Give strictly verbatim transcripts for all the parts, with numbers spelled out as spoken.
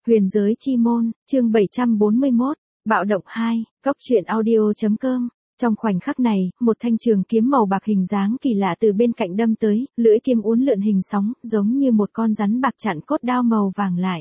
Huyền giới chi môn, chương bảy trăm bốn mươi mốt, bạo động hai, góc truyện audio.com. Trong khoảnh khắc này, một thanh trường kiếm màu bạc hình dáng kỳ lạ từ bên cạnh đâm tới, lưỡi kiếm uốn lượn hình sóng, giống như một con rắn bạc chặn cốt đao màu vàng lại.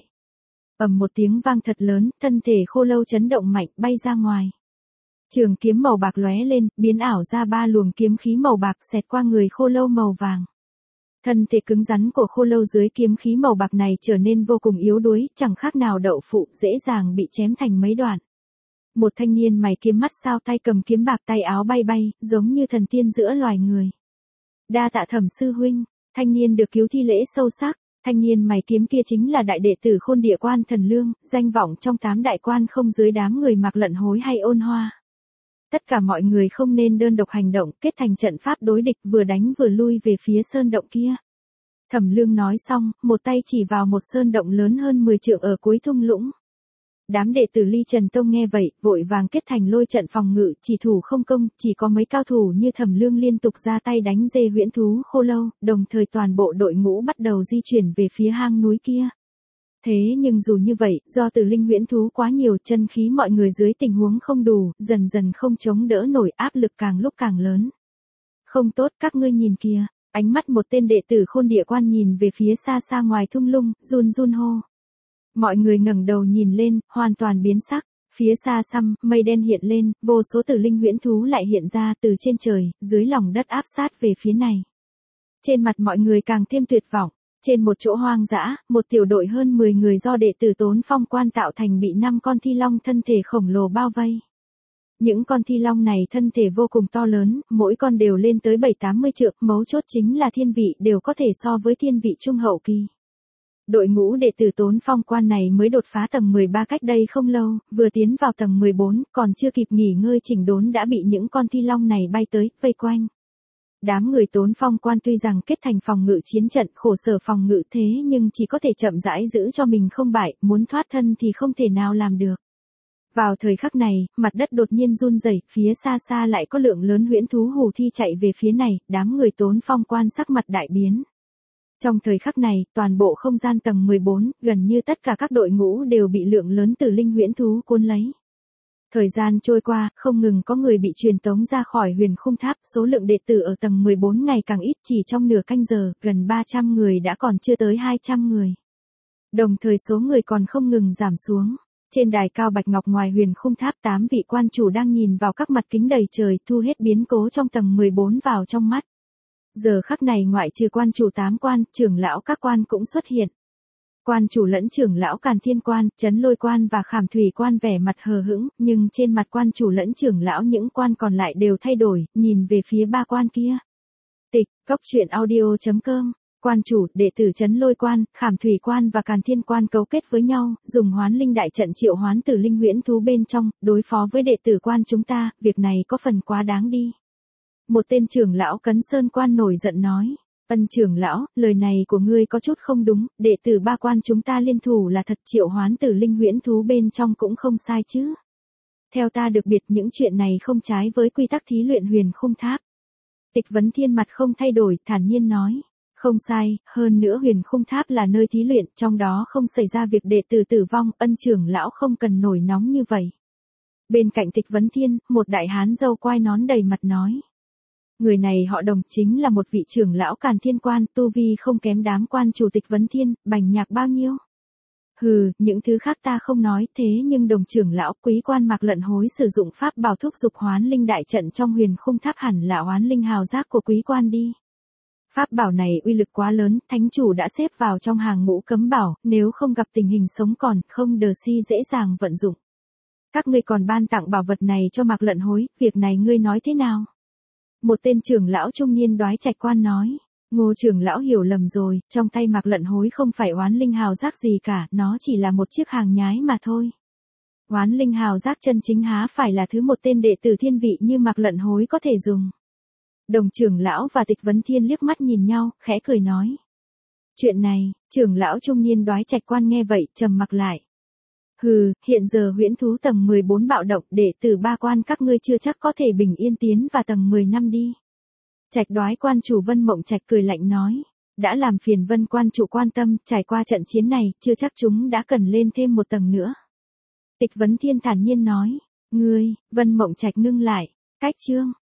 Ầm một tiếng vang thật lớn, thân thể Khô Lâu chấn động mạnh, bay ra ngoài. Trường kiếm màu bạc lóe lên, biến ảo ra ba luồng kiếm khí màu bạc xẹt qua người Khô Lâu màu vàng. Thân thể cứng rắn của Khô Lâu dưới kiếm khí màu bạc này trở nên vô cùng yếu đuối, chẳng khác nào đậu phụ, dễ dàng bị chém thành mấy đoạn. Một thanh niên mày kiếm mắt sao tay cầm kiếm bạc, tay áo bay bay, giống như thần tiên giữa loài người. Đa tạ Thẩm sư huynh. Thanh niên được cứu thi lễ sâu sắc. Thanh niên mày kiếm kia chính là đại đệ tử Khôn Địa Quan Thần Lương, danh vọng trong tám đại quan không dưới đám người Mạc Lận Hối hay Ôn Hoa. Tất cả mọi người không nên đơn độc hành động, kết thành trận pháp đối địch, vừa đánh vừa lui về phía sơn động kia. Thẩm Lương nói xong, một tay chỉ vào một sơn động lớn hơn mười trượng ở cuối thung lũng. Đám đệ tử Ly Trần Tông nghe vậy, vội vàng kết thành lôi trận phòng ngự, chỉ thủ không công, chỉ có mấy cao thủ như Thẩm Lương liên tục ra tay đánh dê huyễn thú Khô Lâu, đồng thời toàn bộ đội ngũ bắt đầu di chuyển về phía hang núi kia. Thế nhưng dù như vậy, do tử linh huyễn thú quá nhiều, chân khí mọi người dưới tình huống không đủ, dần dần không chống đỡ nổi, áp lực càng lúc càng lớn. Không tốt, các ngươi nhìn kìa. Ánh mắt một tên đệ tử Khôn Địa Quan nhìn về phía xa xa ngoài thung lũng, run run hô. Mọi người ngẩng đầu nhìn lên, hoàn toàn biến sắc. Phía xa xăm, mây đen hiện lên, vô số tử linh huyễn thú lại hiện ra từ trên trời, dưới lòng đất áp sát về phía này. Trên mặt mọi người càng thêm tuyệt vọng. Trên một chỗ hoang dã, một tiểu đội hơn mười người do đệ tử Tốn Phong Quan tạo thành bị năm con thi long thân thể khổng lồ bao vây. Những con thi long này thân thể vô cùng to lớn, mỗi con đều lên tới bảy tám mươi trượng, mấu chốt chính là thiên vị đều có thể so với thiên vị trung hậu kỳ. Đội ngũ đệ tử Tốn Phong Quan này mới đột phá tầng mười ba cách đây không lâu, vừa tiến vào tầng mười bốn, còn chưa kịp nghỉ ngơi chỉnh đốn đã bị những con thi long này bay tới, vây quanh. Đám người Tốn Phong Quan tuy rằng kết thành phòng ngự chiến trận, khổ sở phòng ngự thế nhưng chỉ có thể chậm rãi giữ cho mình không bại, muốn thoát thân thì không thể nào làm được. Vào thời khắc này, mặt đất đột nhiên run rẩy, phía xa xa lại có lượng lớn huyễn thú hù thi chạy về phía này, đám người Tốn Phong Quan sắc mặt đại biến. Trong thời khắc này, toàn bộ không gian tầng mười bốn, gần như tất cả các đội ngũ đều bị lượng lớn tử linh huyễn thú cuốn lấy. Thời gian trôi qua, không ngừng có người bị truyền tống ra khỏi Huyền Khung Tháp, số lượng đệ tử ở tầng mười bốn ngày càng ít, chỉ trong nửa canh giờ, gần ba trăm người đã còn chưa tới hai trăm người. Đồng thời số người còn không ngừng giảm xuống. Trên đài cao bạch ngọc ngoài Huyền Khung Tháp, tám vị quan chủ đang nhìn vào các mặt kính đầy trời, thu hết biến cố trong tầng mười bốn vào trong mắt. Giờ khắc này ngoại trừ quan chủ tám quan, trưởng lão các quan cũng xuất hiện. Quan chủ lẫn trưởng lão Càn Thiên Quan, Trấn Lôi Quan và Khảm Thủy Quan vẻ mặt hờ hững, nhưng trên mặt quan chủ lẫn trưởng lão những quan còn lại đều thay đổi, nhìn về phía ba quan kia. Tịch, góc truyện audio.com. Quan chủ, đệ tử Trấn Lôi Quan, Khảm Thủy Quan và Càn Thiên Quan cấu kết với nhau, dùng hoán linh đại trận triệu hoán tử linh huyễn thú bên trong, đối phó với đệ tử quan chúng ta, việc này có phần quá đáng đi. Một tên trưởng lão Cấn Sơn Quan nổi giận nói. Ân trưởng lão, lời này của ngươi có chút không đúng, đệ tử ba quan chúng ta liên thủ là thật, triệu hoán tử linh huyễn thú bên trong cũng không sai chứ. Theo ta được biết những chuyện này không trái với quy tắc thí luyện Huyền Khung Tháp. Tịch Vấn Thiên mặt không thay đổi, thản nhiên nói. Không sai, hơn nữa Huyền Khung Tháp là nơi thí luyện, trong đó không xảy ra việc đệ tử tử vong, Ân trưởng lão không cần nổi nóng như vậy. Bên cạnh Tịch Vấn Thiên, một đại hán râu quai nón đầy mặt nói. Người này họ Đồng, chính là một vị trưởng lão Càn Thiên Quan, tu vi không kém đám quan chủ Tịch Vấn Thiên, bành nhạc bao nhiêu. Hừ, những thứ khác ta không nói, thế nhưng Đồng trưởng lão Quý Quan Mạc Lận Hối sử dụng pháp bảo thúc dục hoán linh đại trận trong Huyền Khung Tháp hẳn là hoán linh hào giác của Quý Quan đi. Pháp bảo này uy lực quá lớn, thánh chủ đã xếp vào trong hàng ngũ cấm bảo, nếu không gặp tình hình sống còn, không đờ si dễ dàng vận dụng. Các ngươi còn ban tặng bảo vật này cho Mạc Lận Hối, việc này ngươi nói thế nào? Một tên trưởng lão trung niên Đoái Trạch Quan nói, Ngô trưởng lão hiểu lầm rồi, trong tay Mạc Lận Hối không phải oán linh hào giác gì cả, nó chỉ là một chiếc hàng nhái mà thôi. Oán linh hào giác chân chính há phải là thứ một tên đệ tử thiên vị như Mạc Lận Hối có thể dùng. Đồng trưởng lão và Tịch Vấn Thiên liếc mắt nhìn nhau, khẽ cười nói. Chuyện này, trưởng lão trung niên Đoái Trạch Quan nghe vậy, trầm mặc lại. Hừ, hiện giờ huyễn thú tầng mười bốn bạo động, đệ tử ba quan các ngươi chưa chắc có thể bình yên tiến vào tầng mười năm đi. Trạch Đoái Quan chủ Vân Mộng Trạch cười lạnh nói. Đã làm phiền Vân quan chủ quan tâm, trải qua trận chiến này, chưa chắc chúng đã cần lên thêm một tầng nữa. Tịch Vấn Thiên thản nhiên nói. Ngươi, Vân Mộng Trạch ngưng lại. Cách chương.